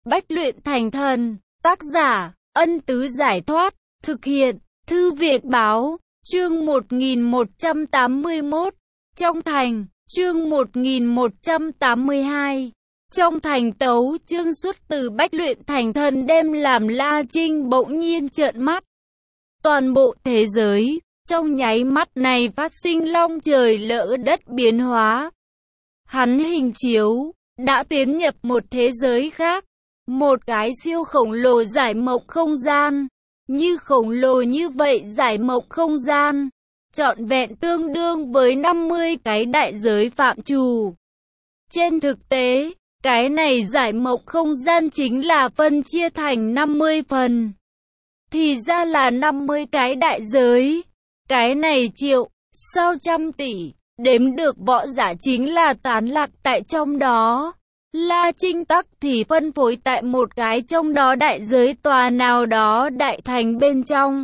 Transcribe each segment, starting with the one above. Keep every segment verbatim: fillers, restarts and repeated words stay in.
Bách luyện thành thần, tác giả, Ân Tứ Giải Thoát, thực hiện, Thư viện Báo, chương một nghìn một trăm tám mươi mốt, trong thành, chương một nghìn một trăm tám mươi hai. Trong thành tấu chương xuất từ Bách luyện thành thần đem làm La Trinh bỗng nhiên trợn mắt. Toàn bộ thế giới, trong nháy mắt này phát sinh long trời lỡ đất biến hóa. Hắn hình chiếu, đã tiến nhập một thế giới khác. Một cái siêu khổng lồ giải mộng không gian. Như khổng lồ như vậy giải mộng không gian, trọn vẹn tương đương với năm mươi cái đại giới phạm trù. Trên thực tế, cái này giải mộng không gian chính là phân chia thành năm mươi phần. Thì ra là năm mươi cái đại giới. Cái này triệu, sao trăm tỷ, đếm được võ giả chính là tán lạc tại trong đó. La Trinh tắc thì phân phối tại một cái trong đó đại giới tòa nào đó đại thành bên trong.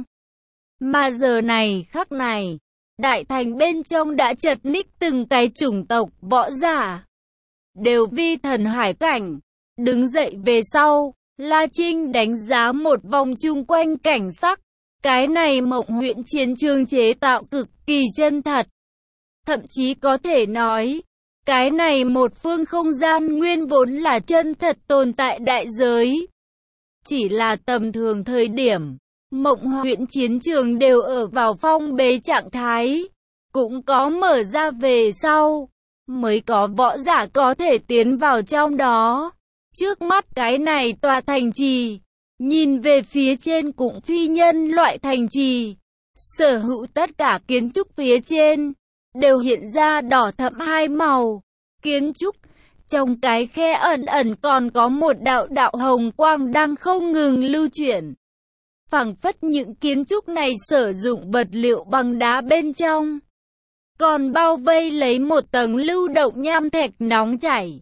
Mà giờ này khắc này, đại thành bên trong đã chật ních từng cái chủng tộc võ giả. Đều vi thần hải cảnh. Đứng dậy về sau, La Trinh đánh giá một vòng chung quanh cảnh sắc. Cái này mộng huyễn chiến trường chế tạo cực kỳ chân thật. Thậm chí có thể nói, cái này một phương không gian nguyên vốn là chân thật tồn tại đại giới. Chỉ là tầm thường thời điểm, mộng huyễn chiến trường đều ở vào phong bế trạng thái. Cũng có mở ra về sau, mới có võ giả có thể tiến vào trong đó. Trước mắt cái này tòa thành trì, nhìn về phía trên cũng phi nhân loại thành trì. Sở hữu tất cả kiến trúc phía trên đều hiện ra đỏ thẫm hai màu. Kiến trúc, trong cái khe ẩn ẩn còn có một đạo đạo hồng quang đang không ngừng lưu chuyển. Phảng phất những kiến trúc này sử dụng vật liệu bằng đá bên trong, còn bao vây lấy một tầng lưu động nham thạch nóng chảy.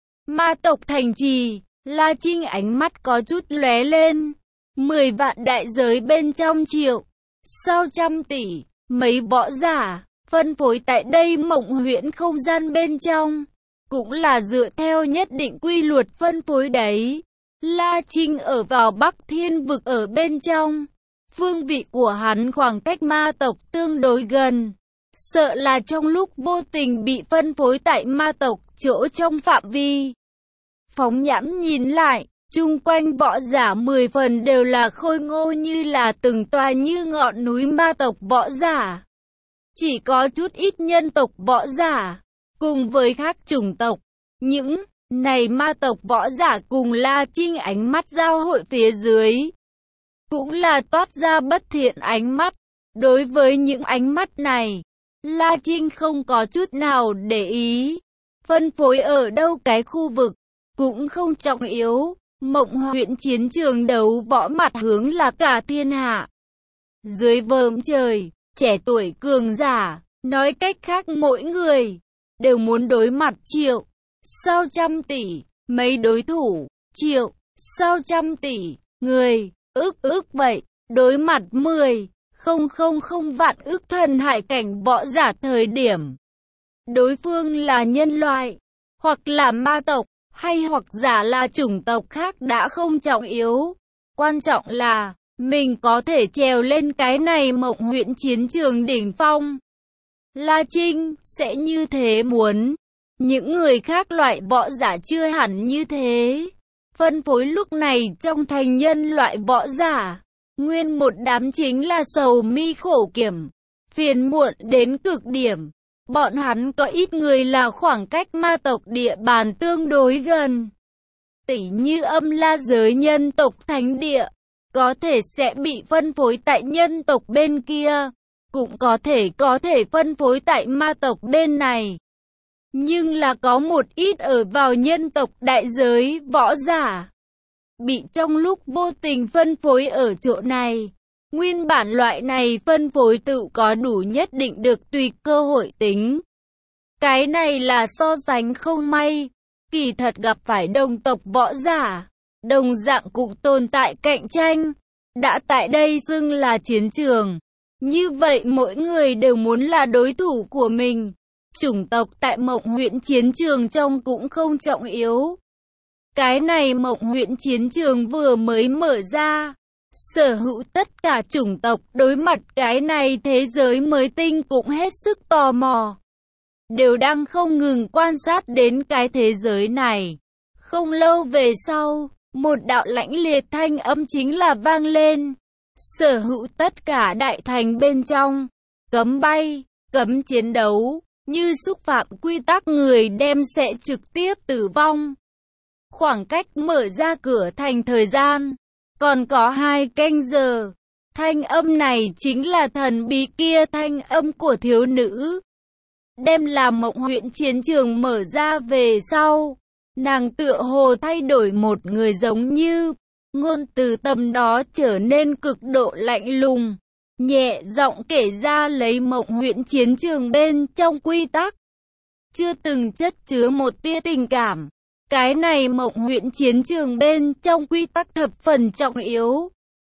Ma tộc thành trì, La Trinh ánh mắt có chút lóe lên. Mười vạn đại giới bên trong triệu, sao trăm tỷ, mấy võ giả phân phối tại đây mộng huyễn không gian bên trong, cũng là dựa theo nhất định quy luật phân phối đấy. La Trinh ở vào Bắc Thiên vực ở bên trong, phương vị của hắn khoảng cách ma tộc tương đối gần, sợ là trong lúc vô tình bị phân phối tại ma tộc chỗ trong phạm vi. Phóng nhãn nhìn lại, chung quanh võ giả mười phần đều là khôi ngô như là từng tòa như ngọn núi ma tộc võ giả. Chỉ có chút ít nhân tộc võ giả, cùng với khác chủng tộc. Những này ma tộc võ giả cùng La Trinh ánh mắt giao hội phía dưới, cũng là toát ra bất thiện ánh mắt. Đối với những ánh mắt này, La Trinh không có chút nào để ý. Phân phối ở đâu cái khu vực, cũng không trọng yếu. Mộng huyễn chiến trường đấu võ mặt hướng là cả thiên hạ. Dưới vòm trời, trẻ tuổi cường giả, nói cách khác mỗi người đều muốn đối mặt triệu, sao trăm tỷ, mấy đối thủ, triệu, sao trăm tỷ, người, ức ức vậy, đối mặt mười, không không không vạn ức thần hải cảnh võ giả thời điểm. Đối phương là nhân loại, hoặc là ma tộc, hay hoặc giả là chủng tộc khác đã không trọng yếu. Quan trọng là, mình có thể trèo lên cái này mộng huyễn chiến trường đỉnh phong. La Trinh sẽ như thế muốn. Những người khác loại võ giả chưa hẳn như thế. Phân phối lúc này trong thành nhân loại võ giả, nguyên một đám chính là sầu mi khổ kiểm, phiền muộn đến cực điểm. Bọn hắn có ít người là khoảng cách ma tộc địa bàn tương đối gần. Tỉ như âm la giới nhân tộc thánh địa, có thể sẽ bị phân phối tại nhân tộc bên kia, cũng có thể có thể phân phối tại ma tộc bên này. Nhưng là có một ít ở vào nhân tộc đại giới võ giả, bị trong lúc vô tình phân phối ở chỗ này. Nguyên bản loại này phân phối tự có đủ nhất định được tùy cơ hội tính. Cái này là so sánh không may. Kỳ thật gặp phải đồng tộc võ giả, đồng dạng cũng tồn tại cạnh tranh. Đã tại đây xưng là chiến trường. Như vậy mỗi người đều muốn là đối thủ của mình. Chủng tộc tại mộng huyễn chiến trường trong cũng không trọng yếu. Cái này Mộng Huyễn chiến trường vừa mới mở ra. Sở hữu tất cả chủng tộc đối mặt cái này thế giới mới tinh cũng hết sức tò mò. Đều đang không ngừng quan sát đến cái thế giới này. Không lâu về sau, một đạo lãnh liệt thanh âm chính là vang lên. Sở hữu tất cả đại thành bên trong, cấm bay, cấm chiến đấu, như xúc phạm quy tắc người đem sẽ trực tiếp tử vong. Khoảng cách mở ra cửa thành thời gian, còn có hai canh giờ. Thanh âm này chính là thần bí kia thanh âm của thiếu nữ. Đem làm Mộng Huyễn chiến trường mở ra về sau. Nàng tựa hồ thay đổi một người giống như. Ngôn từ tầm đó trở nên cực độ lạnh lùng. Nhẹ giọng kể ra lấy Mộng Huyễn chiến trường bên trong quy tắc. Chưa từng chất chứa một tia tình cảm. Cái này Mộng Huyễn chiến trường bên trong quy tắc thập phần trọng yếu.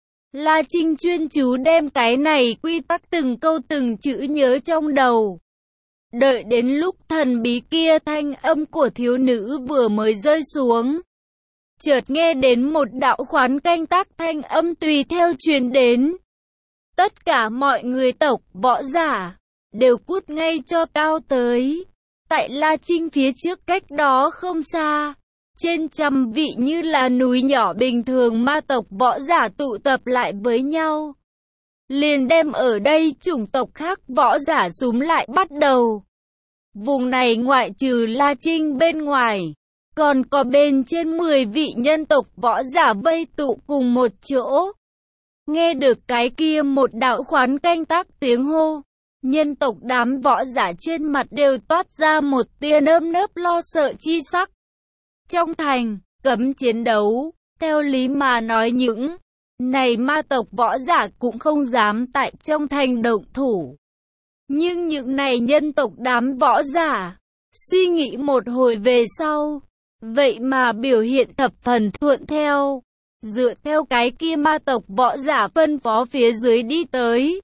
La Trinh chuyên chú đem cái này quy tắc từng câu từng chữ nhớ trong đầu. Đợi đến lúc thần bí kia thanh âm của thiếu nữ vừa mới rơi xuống. Chợt nghe đến một đạo khoán canh tác thanh âm tùy theo truyền đến. Tất cả mọi người tộc võ giả đều cút ngay cho tao tới. Tại La Trinh phía trước cách đó không xa, trên trăm vị như là núi nhỏ bình thường ma tộc võ giả tụ tập lại với nhau. Liền đem ở đây chủng tộc khác võ giả súm lại bắt đầu. Vùng này ngoại trừ La Trinh bên ngoài, còn có bên trên mười vị nhân tộc võ giả vây tụ cùng một chỗ. Nghe được cái kia một đạo khoán canh tác tiếng hô, nhân tộc đám võ giả trên mặt đều toát ra một tia nơm nớp lo sợ chi sắc. Trong thành, cấm chiến đấu, theo lý mà nói những này ma tộc võ giả cũng không dám tại trong thành động thủ. Nhưng những này nhân tộc đám võ giả, suy nghĩ một hồi về sau, vậy mà biểu hiện thập phần thuận theo, dựa theo cái kia ma tộc võ giả phân phó phía dưới đi tới.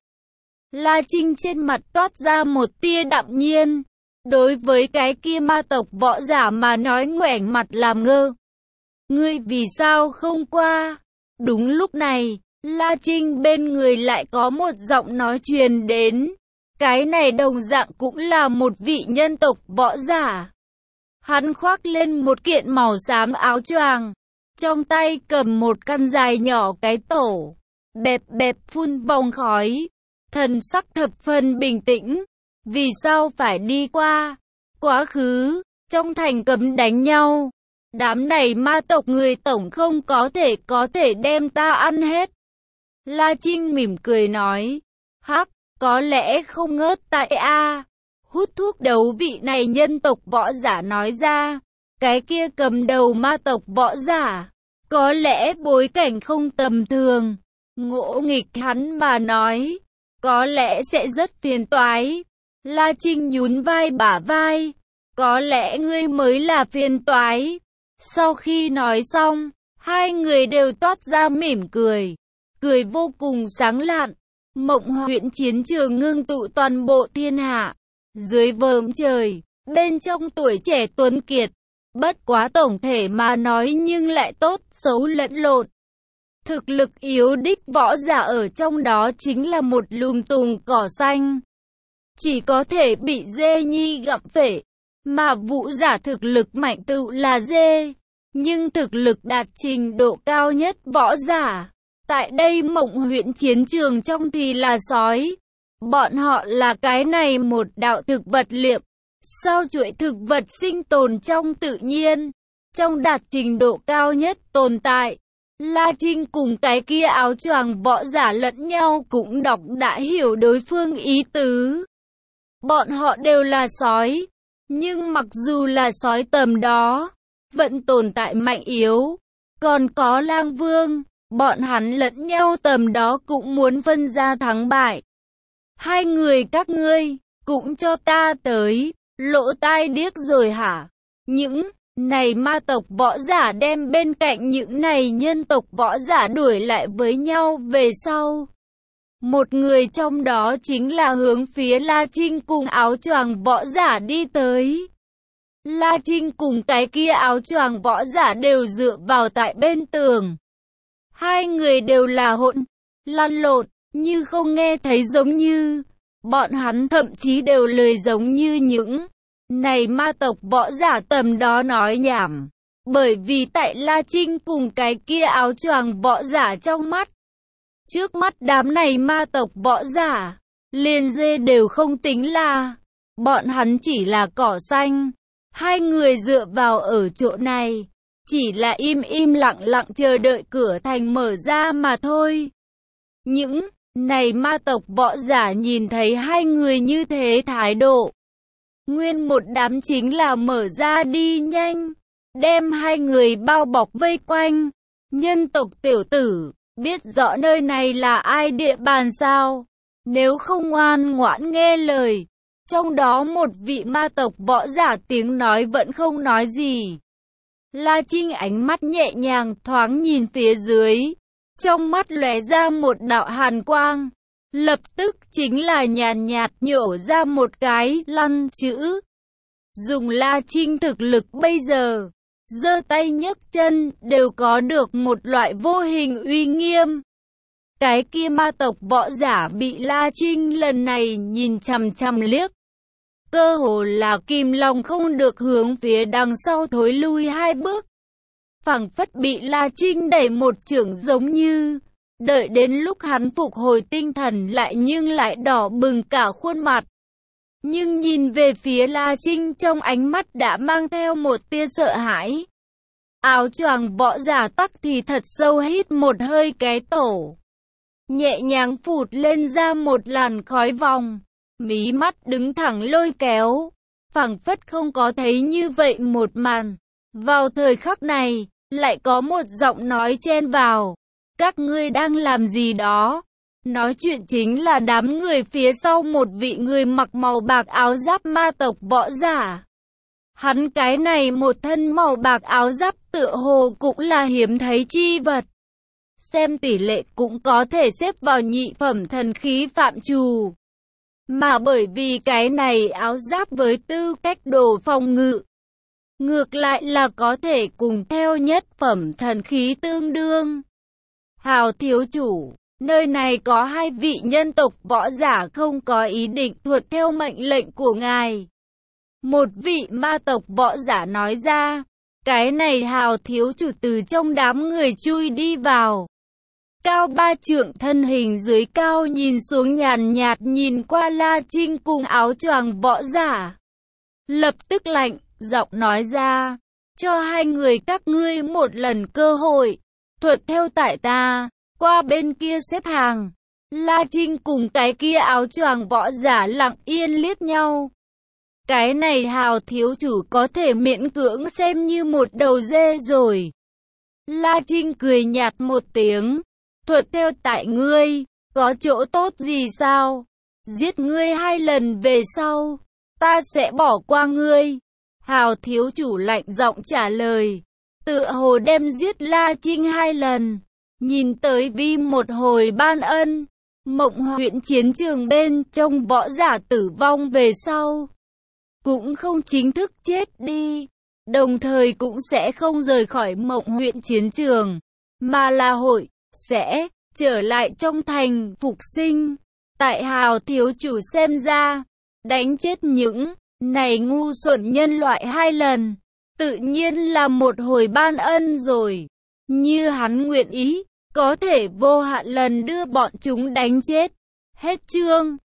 La Trinh trên mặt toát ra một tia đạm nhiên, đối với cái kia ma tộc võ giả mà nói ngoảnh mặt làm ngơ. Ngươi vì sao không qua? Đúng lúc này, La Trinh bên người lại có một giọng nói truyền đến. Cái này đồng dạng cũng là một vị nhân tộc võ giả. Hắn khoác lên một kiện màu xám áo choàng, trong tay cầm một căn dài nhỏ cái tổ, bẹp bẹp phun vòng khói, thần sắc thập phần bình tĩnh. Vì sao phải đi qua? Quá khứ, trong thành cấm đánh nhau. Đám này ma tộc người tổng không có thể có thể đem ta ăn hết. La Trinh mỉm cười nói, hắc, có lẽ không ngớt tại a. Hút thuốc đấu vị này nhân tộc võ giả nói ra, cái kia cầm đầu ma tộc võ giả, có lẽ bối cảnh không tầm thường. Ngỗ nghịch hắn mà nói, có lẽ sẽ rất phiền toái. La Trinh nhún vai bả vai, có lẽ ngươi mới là phiền toái. Sau khi nói xong, hai người đều toát ra mỉm cười, cười vô cùng sáng lạn. Mộng Huyễn chiến trường ngưng tụ toàn bộ thiên hạ, dưới vòm trời, bên trong tuổi trẻ tuấn kiệt. Bất quá tổng thể mà nói nhưng lại tốt, xấu lẫn lộn. Thực lực yếu đích võ giả ở trong đó chính là một lùm tùng cỏ xanh, chỉ có thể bị dê nhi gặm phể. Mà vũ giả thực lực mạnh tự là dê, nhưng thực lực đạt trình độ cao nhất võ giả, tại đây Mộng Huyễn chiến trường trong thì là sói. Bọn họ là cái này một đạo thực vật liệm, sao chuỗi thực vật sinh tồn trong tự nhiên, trong đạt trình độ cao nhất tồn tại. La Trinh cùng cái kia áo choàng võ giả lẫn nhau cũng đọc đã hiểu đối phương ý tứ. Bọn họ đều là sói, nhưng mặc dù là sói tầm đó, vẫn tồn tại mạnh yếu. Còn có lang vương, bọn hắn lẫn nhau tầm đó cũng muốn phân ra thắng bại. Hai người các ngươi, cũng cho ta tới, lỗ tai điếc rồi hả? Những này ma tộc võ giả đem bên cạnh những này nhân tộc võ giả đuổi lại với nhau về sau. Một người trong đó chính là hướng phía La Trinh cùng áo choàng võ giả đi tới. La Trinh cùng cái kia áo choàng võ giả đều dựa vào tại bên tường. Hai người đều là hỗn, lăn lộn, như không nghe thấy giống như. Bọn hắn thậm chí đều lười giống như những này ma tộc võ giả tầm đó nói nhảm. Bởi vì tại La Trinh cùng cái kia áo choàng võ giả trong mắt. Trước mắt đám này ma tộc võ giả, liền dê đều không tính là. Bọn hắn chỉ là cỏ xanh. Hai người dựa vào ở chỗ này, chỉ là im im lặng lặng chờ đợi cửa thành mở ra mà thôi. Những này ma tộc võ giả nhìn thấy hai người như thế thái độ. Nguyên một đám chính là mở ra đi nhanh, đem hai người bao bọc vây quanh. Nhân tộc tiểu tử, biết rõ nơi này là ai địa bàn sao? Nếu không ngoan ngoãn nghe lời. Trong đó một vị ma tộc võ giả tiếng nói vẫn không nói gì. La Trinh ánh mắt nhẹ nhàng thoáng nhìn phía dưới. Trong mắt lóe ra một đạo hàn quang. Lập tức chính là nhàn nhạt nhổ ra một cái lăn chữ. Dùng La Trinh thực lực bây giờ, giơ tay nhấc chân đều có được một loại vô hình uy nghiêm. Cái kia ma tộc võ giả bị La Trinh lần này nhìn chằm chằm liếc. Cơ hồ là kìm lòng không được hướng phía đằng sau thối lui hai bước. Phảng phất bị La Trinh đẩy một chưởng giống như. Đợi đến lúc hắn phục hồi tinh thần lại nhưng lại đỏ bừng cả khuôn mặt. Nhưng nhìn về phía La Trinh trong ánh mắt đã mang theo một tia sợ hãi. Áo choàng võ giả tắc thì thật sâu hít một hơi cái tổ. Nhẹ nhàng phụt lên ra một làn khói vòng. Mí mắt đứng thẳng lôi kéo. Phảng phất không có thấy như vậy một màn. Vào thời khắc này, lại có một giọng nói chen vào. Các ngươi đang làm gì đó? Nói chuyện chính là đám người phía sau một vị người mặc màu bạc áo giáp ma tộc võ giả. Hắn cái này một thân màu bạc áo giáp tựa hồ cũng là hiếm thấy chi vật. Xem tỷ lệ cũng có thể xếp vào nhị phẩm thần khí phạm trù. Mà bởi vì cái này áo giáp với tư cách đồ phòng ngự, ngược lại là có thể cùng theo nhất phẩm thần khí tương đương. Hào thiếu chủ, nơi này có hai vị nhân tộc võ giả không có ý định thuận theo mệnh lệnh của ngài. Một vị ma tộc võ giả nói ra, cái này Hào thiếu chủ từ trong đám người chui đi vào. Cao ba trượng thân hình dưới cao nhìn xuống nhàn nhạt nhìn qua La Trinh cùng áo choàng võ giả. Lập tức lạnh, giọng nói ra, cho hai người các ngươi một lần cơ hội, thuận theo tại ta, qua bên kia xếp hàng. La Trinh cùng cái kia áo choàng võ giả lặng yên liếc nhau. Cái này Hào thiếu chủ có thể miễn cưỡng xem như một đầu dê rồi. La Trinh cười nhạt một tiếng. Thuận theo tại ngươi, có chỗ tốt gì sao? Giết ngươi hai lần về sau, ta sẽ bỏ qua ngươi. Hào thiếu chủ lạnh giọng trả lời. Tựa hồ đem giết La Trinh hai lần. Nhìn tới vi một hồi ban ân. Mộng huyện chiến trường bên trong võ giả tử vong về sau. Cũng không chính thức chết đi. Đồng thời cũng sẽ không rời khỏi mộng huyện chiến trường. Mà là hội. Sẽ trở lại trong thành phục sinh. Tại Hào thiếu chủ xem ra, đánh chết những này ngu xuẩn nhân loại hai lần, tự nhiên là một hồi ban ân rồi. Như hắn nguyện ý, có thể vô hạn lần đưa bọn chúng đánh chết. Hết chương.